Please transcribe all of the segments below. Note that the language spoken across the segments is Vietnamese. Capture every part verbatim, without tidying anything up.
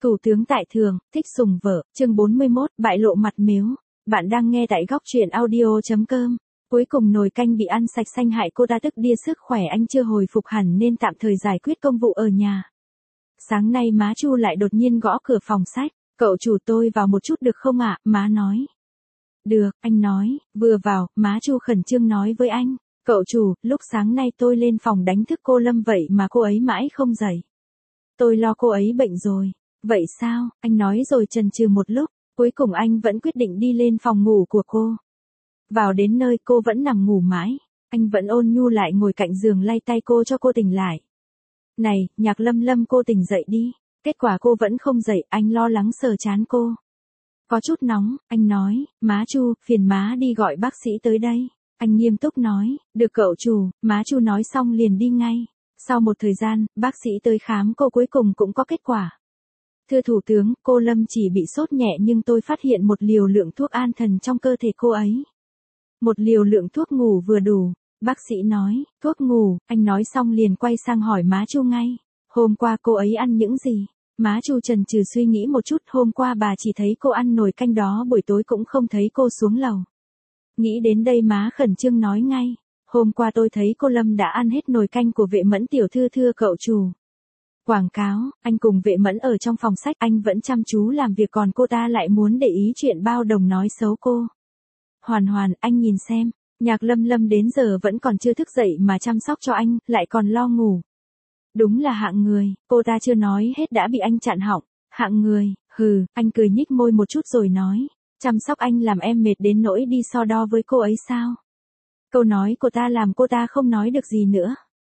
Thủ tướng tại thường, thích sùng vợ, chương bốn mươi mốt, bại lộ mặt mếu. Bạn đang nghe tại góc truyện audio.com. Cuối cùng nồi canh bị ăn sạch xanh hại cô ta tức điên sức khỏe anh chưa hồi phục hẳn nên tạm thời giải quyết công vụ ở nhà. Sáng nay má Chu lại đột nhiên gõ cửa phòng sách. Cậu chủ tôi vào một chút được không ạ, má nói. Được, anh nói, vừa vào, má Chu khẩn trương nói với anh. Cậu chủ, lúc sáng nay tôi lên phòng đánh thức cô Lâm vậy mà cô ấy mãi không dậy. Tôi lo cô ấy bệnh rồi. Vậy sao, anh nói rồi chần chừ một lúc, cuối cùng anh vẫn quyết định đi lên phòng ngủ của cô. Vào đến nơi cô vẫn nằm ngủ mãi, anh vẫn ôn nhu lại ngồi cạnh giường lay tay cô cho cô tỉnh lại. Này, Nhạc Lâm Lâm cô tỉnh dậy đi, kết quả cô vẫn không dậy, anh lo lắng sờ chán cô. Có chút nóng, anh nói, má Chu, phiền má đi gọi bác sĩ tới đây. Anh nghiêm túc nói, được cậu chủ, má Chu nói xong liền đi ngay. Sau một thời gian, bác sĩ tới khám cô cuối cùng cũng có kết quả. Thưa Thủ tướng, cô Lâm chỉ bị sốt nhẹ nhưng tôi phát hiện một liều lượng thuốc an thần trong cơ thể cô ấy. Một liều lượng thuốc ngủ vừa đủ, bác sĩ nói, thuốc ngủ, anh nói xong liền quay sang hỏi má Chu ngay. Hôm qua cô ấy ăn những gì? Má Chu chần chừ suy nghĩ một chút, hôm qua bà chỉ thấy cô ăn nồi canh đó, buổi tối cũng không thấy cô xuống lầu. Nghĩ đến đây má khẩn trương nói ngay. Hôm qua tôi thấy cô Lâm đã ăn hết nồi canh của Vệ Mẫn tiểu thư thưa cậu chủ. Quảng cáo, anh cùng Vệ Mẫn ở trong phòng sách, anh vẫn chăm chú làm việc còn cô ta lại muốn để ý chuyện bao đồng nói xấu cô. Hoàn Hoàn, anh nhìn xem, Nhạc Lâm Lâm đến giờ vẫn còn chưa thức dậy mà chăm sóc cho anh, lại còn lo ngủ. Đúng là hạng người, cô ta chưa nói hết đã bị anh chặn họng. Hạng người, hừ, anh cười nhích môi một chút rồi nói, chăm sóc anh làm em mệt đến nỗi đi so đo với cô ấy sao? Câu nói cô ta làm cô ta không nói được gì nữa.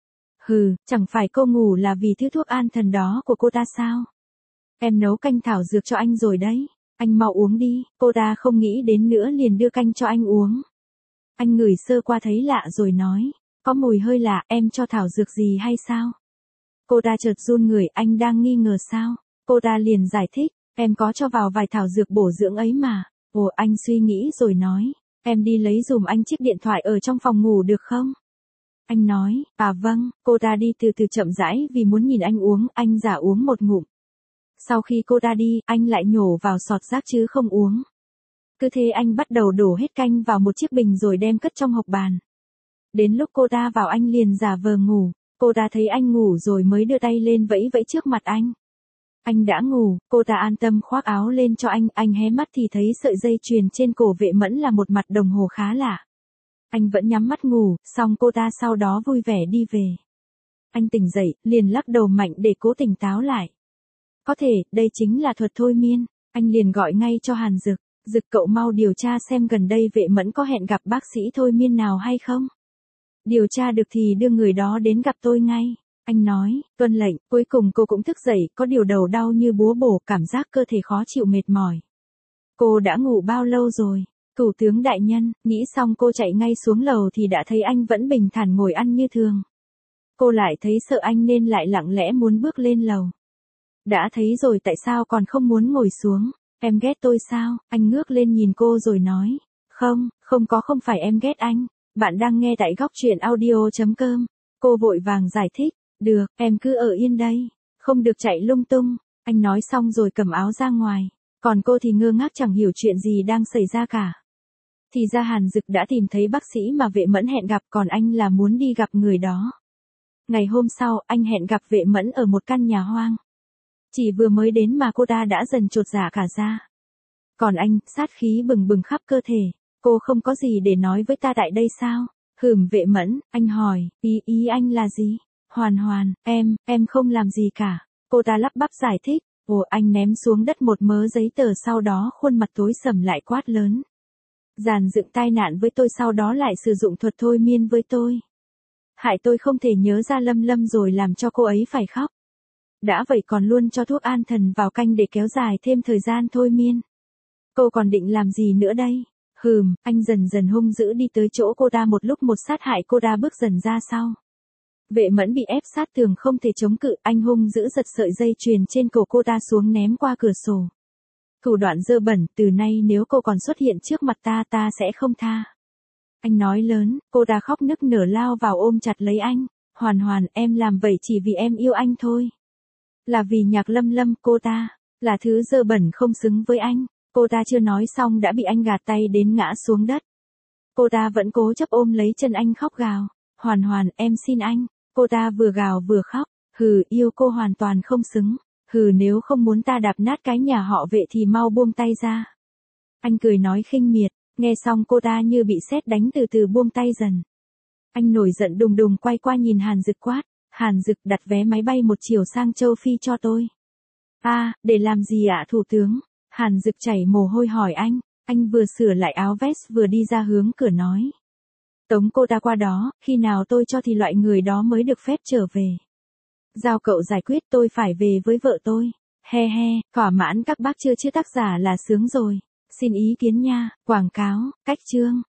Hừ, chẳng phải cô ngủ là vì thứ thuốc an thần đó của cô ta sao? Em nấu canh thảo dược cho anh rồi đấy, anh mau uống đi. Cô ta không nghĩ đến nữa liền đưa canh cho anh uống. Anh ngửi sơ qua thấy lạ rồi nói, có mùi hơi lạ, em cho thảo dược gì hay sao? Cô ta chợt run người, anh đang nghi ngờ sao? Cô ta liền giải thích, em có cho vào vài thảo dược bổ dưỡng ấy mà. Ồ, anh suy nghĩ rồi nói, em đi lấy dùm anh chiếc điện thoại ở trong phòng ngủ được không? Anh nói, à vâng, cô ta đi từ từ chậm rãi vì muốn nhìn anh uống, anh giả uống một ngụm. Sau khi cô ta đi, anh lại nhổ vào sọt rác chứ không uống. Cứ thế anh bắt đầu đổ hết canh vào một chiếc bình rồi đem cất trong hộc bàn. Đến lúc cô ta vào anh liền giả vờ ngủ, cô ta thấy anh ngủ rồi mới đưa tay lên vẫy vẫy trước mặt anh. Anh đã ngủ, cô ta an tâm khoác áo lên cho anh, anh hé mắt thì thấy sợi dây chuyền trên cổ Vệ Mẫn là một mặt đồng hồ khá lạ. Anh vẫn nhắm mắt ngủ, xong cô ta sau đó vui vẻ đi về. Anh tỉnh dậy, liền lắc đầu mạnh để cố tỉnh táo lại. Có thể, đây chính là thuật thôi miên. Anh liền gọi ngay cho Hàn Dực. Dực cậu mau điều tra xem gần đây Vệ Mẫn có hẹn gặp bác sĩ thôi miên nào hay không. Điều tra được thì đưa người đó đến gặp tôi ngay. Anh nói, tuân lệnh, cuối cùng cô cũng thức dậy, có điều đầu đau như búa bổ, cảm giác cơ thể khó chịu mệt mỏi. Cô đã ngủ bao lâu rồi? Thủ tướng đại nhân, nghĩ xong cô chạy ngay xuống lầu thì đã thấy anh vẫn bình thản ngồi ăn như thường. Cô lại thấy sợ anh nên lại lặng lẽ muốn bước lên lầu. Đã thấy rồi tại sao còn không muốn ngồi xuống? Em ghét tôi sao? Anh ngước lên nhìn cô rồi nói. Không, không có không phải em ghét anh. Bạn đang nghe tại góc truyện audio.com. Cô vội vàng giải thích. Được, em cứ ở yên đây. Không được chạy lung tung. Anh nói xong rồi cầm áo ra ngoài. Còn cô thì ngơ ngác chẳng hiểu chuyện gì đang xảy ra cả. Thì ra Hàn Dực đã tìm thấy bác sĩ mà Vệ Mẫn hẹn gặp, còn anh là muốn đi gặp người đó. Ngày hôm sau, anh hẹn gặp Vệ Mẫn ở một căn nhà hoang. Chỉ vừa mới đến mà cô ta đã dần chột dạ cả ra. Còn anh, sát khí bừng bừng khắp cơ thể. Cô không có gì để nói với ta tại đây sao? Hửm Vệ Mẫn, anh hỏi, ý ý anh là gì? Hoàn Hoàn, em, em không làm gì cả. Cô ta lắp bắp giải thích. Ồ, anh ném xuống đất một mớ giấy tờ, sau đó khuôn mặt tối sầm lại quát lớn. Dàn dựng tai nạn với tôi, sau đó lại sử dụng thuật thôi miên với tôi. Hại tôi không thể nhớ ra Lâm Lâm rồi làm cho cô ấy phải khóc. Đã vậy còn luôn cho thuốc an thần vào canh để kéo dài thêm thời gian thôi miên. Cô còn định làm gì nữa đây? Hừm, anh dần dần hung dữ đi tới chỗ cô ta, một lúc một sát hại cô ta bước dần ra sau. Vệ Mẫn bị ép sát tường không thể chống cự, anh hung dữ giật sợi dây chuyền trên cổ cô ta xuống ném qua cửa sổ. Thủ đoạn dơ bẩn, từ nay nếu cô còn xuất hiện trước mặt ta ta sẽ không tha. Anh nói lớn, cô ta khóc nức nở lao vào ôm chặt lấy anh. Hoàn Hoàn, em làm vậy chỉ vì em yêu anh thôi. Là vì Nhạc Lâm Lâm, cô ta. Là thứ dơ bẩn không xứng với anh. Cô ta chưa nói xong đã bị anh gạt tay đến ngã xuống đất. Cô ta vẫn cố chấp ôm lấy chân anh khóc gào. Hoàn Hoàn, em xin anh. Cô ta vừa gào vừa khóc. Hừ, yêu cô hoàn toàn không xứng. Hừ, nếu không muốn ta đạp nát cái nhà họ Vệ thì mau buông tay ra. Anh cười nói khinh miệt. Nghe xong cô ta như bị sét đánh từ từ buông tay dần. Anh nổi giận đùng đùng quay qua nhìn Hàn Dực quát. Hàn Dực, đặt vé máy bay một chiều sang châu Phi cho tôi. A, à, để làm gì ạ thủ tướng? Hàn Dực chảy mồ hôi hỏi anh. Anh vừa sửa lại áo vest vừa đi ra hướng cửa nói. Tống cô ta qua đó, khi nào tôi cho thì loại người đó mới được phép trở về. Giao cậu giải quyết, tôi phải về với vợ tôi. He he, thỏa mãn các bác chưa chứ, tác giả là sướng rồi. Xin ý kiến nha. Quảng cáo, cách chương.